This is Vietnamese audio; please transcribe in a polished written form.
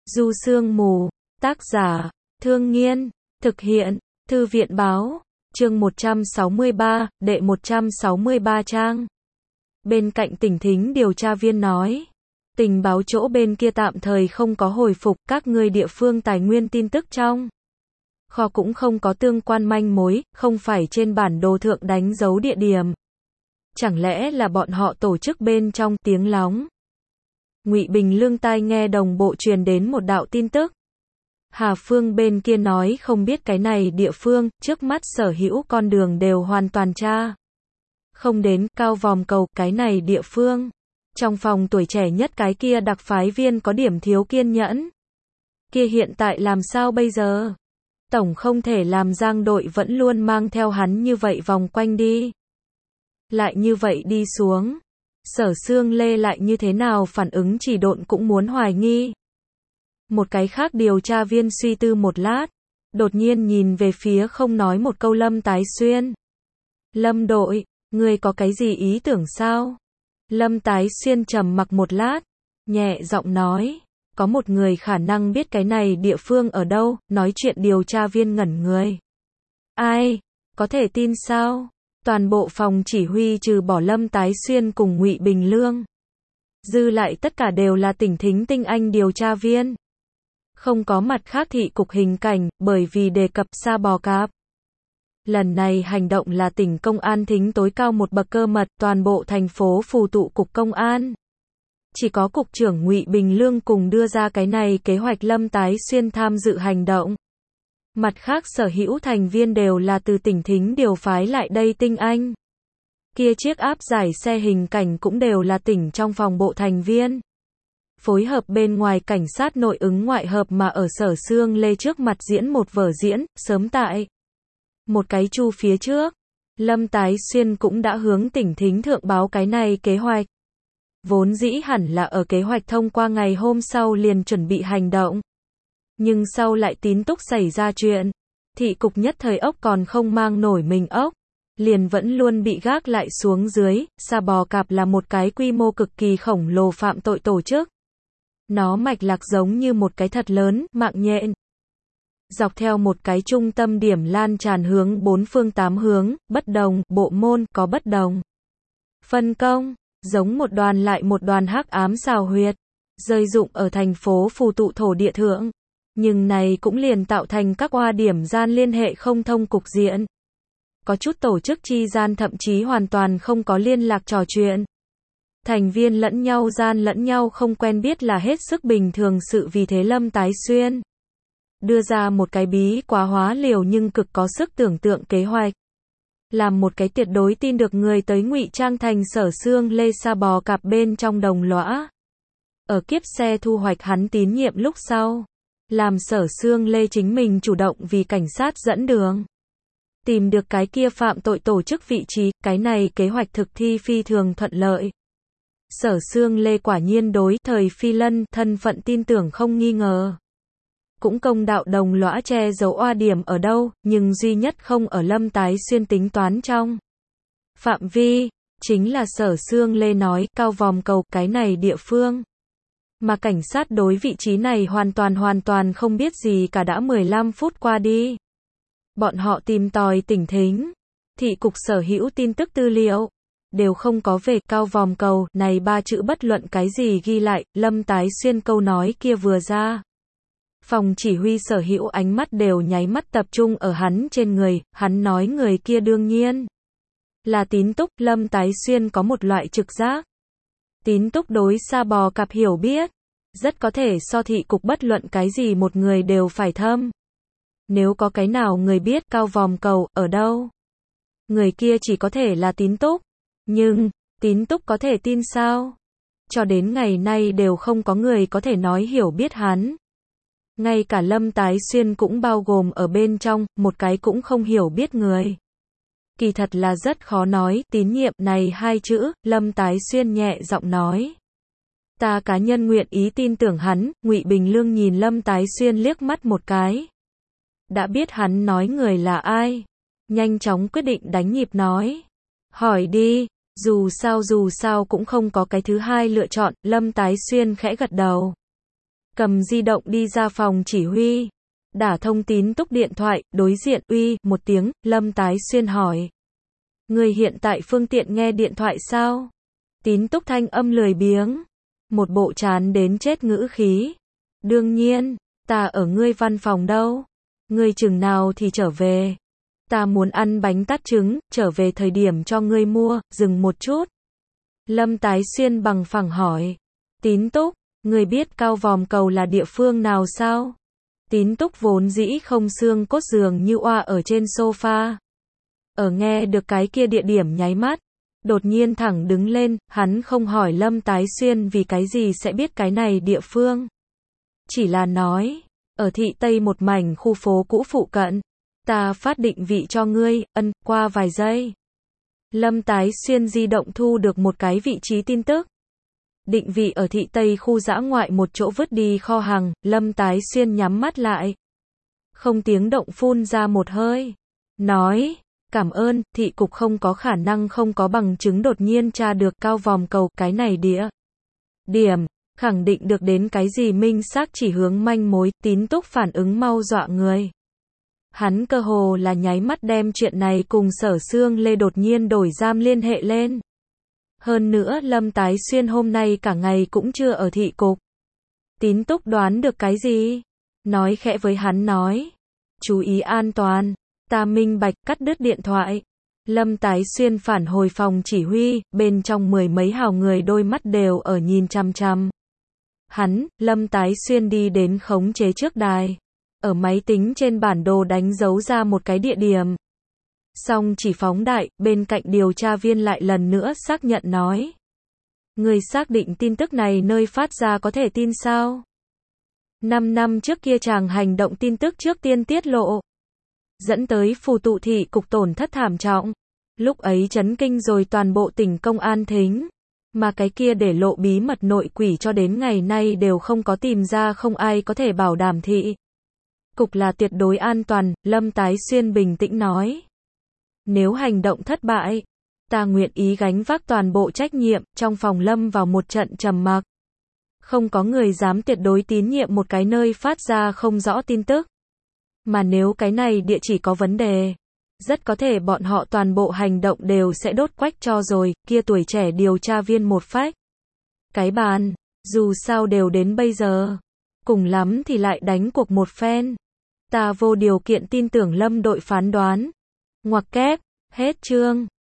Du Sương Mù, tác giả, Thương Nghiên, thực hiện, Thư viện báo, chương 163, đệ 163 trang. Bên cạnh Tỉnh Thính điều tra viên nói, tình báo chỗ bên kia tạm thời không có hồi phục, các ngươi địa phương tài nguyên tin tức trong kho cũng không có tương quan manh mối, không phải trên bản đồ thượng đánh dấu địa điểm. Chẳng lẽ là bọn họ tổ chức bên trong tiếng lóng? Ngụy Bình Lương tai nghe đồng bộ truyền đến một đạo tin tức. Hà Phương bên kia nói không biết cái này địa phương, trước mắt sở hữu con đường đều hoàn toàn tra không đến, Cao Vòm Cầu, cái này địa phương. Trong phòng tuổi trẻ nhất cái kia đặc phái viên có điểm thiếu kiên nhẫn. Kia hiện tại làm sao bây giờ? Tổng không thể làm Giang đội vẫn luôn mang theo hắn như vậy vòng quanh đi. Lại như vậy đi xuống. Sở Sương Lê lại như thế nào phản ứng chỉ độn cũng muốn hoài nghi. Một cái khác điều tra viên suy tư một lát. Đột nhiên nhìn về phía không nói một câu Lâm Tái Xuyên. Lâm đội, ngươi có cái gì ý tưởng sao? Lâm Tái Xuyên trầm mặc một lát. Nhẹ giọng nói. Có một người khả năng biết cái này địa phương ở đâu, nói chuyện điều tra viên ngẩn người. Ai? Có thể tin sao? Toàn bộ phòng chỉ huy trừ bỏ Lâm Tái Xuyên cùng Ngụy Bình Lương. Dư lại tất cả đều là Tỉnh Thính tinh anh điều tra viên. Không có mặt khác thị cục hình cảnh, bởi vì đề cập Sa Bò Cạp. Lần này hành động là tỉnh công an thính tối cao một bậc cơ mật, toàn bộ thành phố phù tụ cục công an. Chỉ có cục trưởng Ngụy Bình Lương cùng đưa ra cái này kế hoạch Lâm Tái Xuyên tham dự hành động. Mặt khác sở hữu thành viên đều là từ Tỉnh Thính điều phái lại đây tinh anh. Kia chiếc áp giải xe hình cảnh cũng đều là tỉnh trong phòng bộ thành viên. Phối hợp bên ngoài cảnh sát nội ứng ngoại hợp mà ở Sở Sương Lê trước mặt diễn một vở diễn, sớm tại một cái chu phía trước. Lâm Tái Xuyên cũng đã hướng Tỉnh Thính thượng báo cái này kế hoạch. Vốn dĩ hẳn là ở kế hoạch thông qua ngày hôm sau liền chuẩn bị hành động. Nhưng sau lại Tín Túc xảy ra chuyện. Thị cục nhất thời ốc còn không mang nổi mình ốc. Liền vẫn luôn bị gác lại xuống dưới. Sa Bò Cạp là một cái quy mô cực kỳ khổng lồ phạm tội tổ chức. Nó mạch lạc giống như một cái thật lớn, mạng nhện. Dọc theo một cái trung tâm điểm lan tràn hướng bốn phương tám hướng, bất đồng, bộ môn, có bất đồng. Phân công, giống một đoàn lại một đoàn hắc ám xào huyệt, rơi rụng ở thành phố phù tụ thổ địa thượng. Nhưng này cũng liền tạo thành các oa điểm gian liên hệ không thông cục diện. Có chút tổ chức chi gian thậm chí hoàn toàn không có liên lạc trò chuyện. Thành viên lẫn nhau gian lẫn nhau không quen biết là hết sức bình thường sự, vì thế Lâm Tái Xuyên đưa ra một cái bí quá hóa liều nhưng cực có sức tưởng tượng kế hoạch. Làm một cái tuyệt đối tin được người tới ngụy trang thành Sở Sương Lê Sa Bò Cạp bên trong đồng lõa. Ở kiếp xe thu hoạch hắn tín nhiệm lúc sau. Làm Sở Sương Lê chính mình chủ động vì cảnh sát dẫn đường. Tìm được cái kia phạm tội tổ chức vị trí, cái này kế hoạch thực thi phi thường thuận lợi. Sở Sương Lê quả nhiên đối thời Phi Lân thân phận tin tưởng không nghi ngờ. Cũng công đạo đồng lõa che giấu oa điểm ở đâu, nhưng duy nhất không ở Lâm Tái Xuyên tính toán trong phạm vi, chính là Sở Sương Lê nói, Cao Vòm Cầu, cái này địa phương. Mà cảnh sát đối vị trí này hoàn toàn không biết gì cả. Đã 15 phút qua đi. Bọn họ tìm tòi Tỉnh Thính, thị cục sở hữu tin tức tư liệu. Đều không có về Cao Vòm Cầu, này ba chữ bất luận cái gì ghi lại. Lâm Tái Xuyên câu nói kia vừa ra. Phòng chỉ huy sở hữu ánh mắt đều nháy mắt tập trung ở hắn trên người. Hắn nói người kia đương nhiên là Tín Túc. Lâm Tái Xuyên có một loại trực giác. Tín Túc đối Sa Bò Cạp hiểu biết. Rất có thể so thị cục bất luận cái gì một người đều phải thâm. Nếu có cái nào người biết Cao Vòm Cầu ở đâu, người kia chỉ có thể là Tín Túc. Nhưng, Tín Túc có thể tin sao? Cho đến ngày nay đều không có người có thể nói hiểu biết hắn. Ngay cả Lâm Tái Xuyên cũng bao gồm ở bên trong, một cái cũng không hiểu biết người. Kỳ thật là rất khó nói, tín nhiệm này hai chữ, Lâm Tái Xuyên nhẹ giọng nói. Ta cá nhân nguyện ý tin tưởng hắn. Ngụy Bình Lương nhìn Lâm Tái Xuyên liếc mắt một cái. Đã biết hắn nói người là ai. Nhanh chóng quyết định đánh nhịp nói. Hỏi đi, dù sao cũng không có cái thứ hai lựa chọn. Lâm Tái Xuyên khẽ gật đầu. cầm di động đi ra phòng chỉ huy. Đả thông Tín Túc điện thoại, đối diện, uy, một tiếng, Lâm Tái Xuyên hỏi. Người hiện tại phương tiện nghe điện thoại sao? Tín Túc thanh âm lười biếng. Một bộ chán đến chết ngữ khí. Đương nhiên, ta ở ngươi văn phòng đâu. Ngươi chừng nào thì trở về. Ta muốn ăn bánh tát trứng, trở về thời điểm cho ngươi mua, dừng một chút. Lâm Tái Xuyên bằng phẳng hỏi. Tín Túc, ngươi biết Cao Vòm Cầu là địa phương nào sao? Tín Túc vốn dĩ không xương cốt giường như oa ở trên sofa. Ở nghe được cái kia địa điểm nháy mắt. Đột nhiên thẳng đứng lên, hắn không hỏi Lâm Tái Xuyên vì cái gì sẽ biết cái này địa phương. Chỉ là nói, ở thị Tây một mảnh khu phố cũ phụ cận. Ta phát định vị cho ngươi, qua vài giây. Lâm Tái Xuyên di động thu được một cái vị trí tin tức. Định vị ở thị Tây khu dã ngoại một chỗ vứt đi kho hàng, Lâm Tái Xuyên nhắm mắt lại. Không tiếng động phun ra một hơi. Nói, cảm ơn, thị cục không có khả năng không có bằng chứng đột nhiên tra được Cao Vòm Cầu, cái này địa điểm, khẳng định được đến cái gì minh xác chỉ hướng manh mối, Tín Túc phản ứng mau dọa người. Hắn cơ hồ là nháy mắt đem chuyện này cùng Sở Xương Lê đột nhiên đổi giam liên hệ lên. Hơn nữa Lâm Tái Xuyên hôm nay cả ngày cũng chưa ở thị cục. Tín Túc đoán được cái gì? Nói khẽ với hắn nói. Chú ý an toàn. Ta minh bạch, cắt đứt điện thoại. Lâm Tái Xuyên phản hồi phòng chỉ huy, bên trong mười mấy hào người đôi mắt đều ở nhìn chăm chăm. Hắn, Lâm Tái Xuyên đi đến khống chế trước đài. Ở máy tính trên bản đồ đánh dấu ra một cái địa điểm. Xong chỉ phóng đại, bên cạnh điều tra viên lại lần nữa xác nhận nói. Người xác định tin tức này nơi phát ra có thể tin sao? 5 năm trước kia chàng hành động tin tức trước tiên tiết lộ. Dẫn tới Phù Tụ thị cục tổn thất thảm trọng. Lúc ấy chấn kinh rồi toàn bộ tỉnh Công an Thính. Mà cái kia để lộ bí mật nội quỷ cho đến ngày nay đều không có tìm ra, không ai có thể bảo đảm thị cục là tuyệt đối an toàn, Lâm Tái Xuyên bình tĩnh nói. Nếu hành động thất bại, ta nguyện ý gánh vác toàn bộ trách nhiệm. Trong phòng lâm vào một trận trầm mặc. Không có người dám tuyệt đối tín nhiệm một cái nơi phát ra không rõ tin tức. Mà nếu cái này địa chỉ có vấn đề, rất có thể bọn họ toàn bộ hành động đều sẽ đốt quách cho rồi. Kia tuổi trẻ điều tra viên một phách cái bàn, dù sao đều đến bây giờ, cùng lắm thì lại đánh cuộc một phen. Ta vô điều kiện tin tưởng Lâm đội phán đoán. Ngoặc kép, hết chương.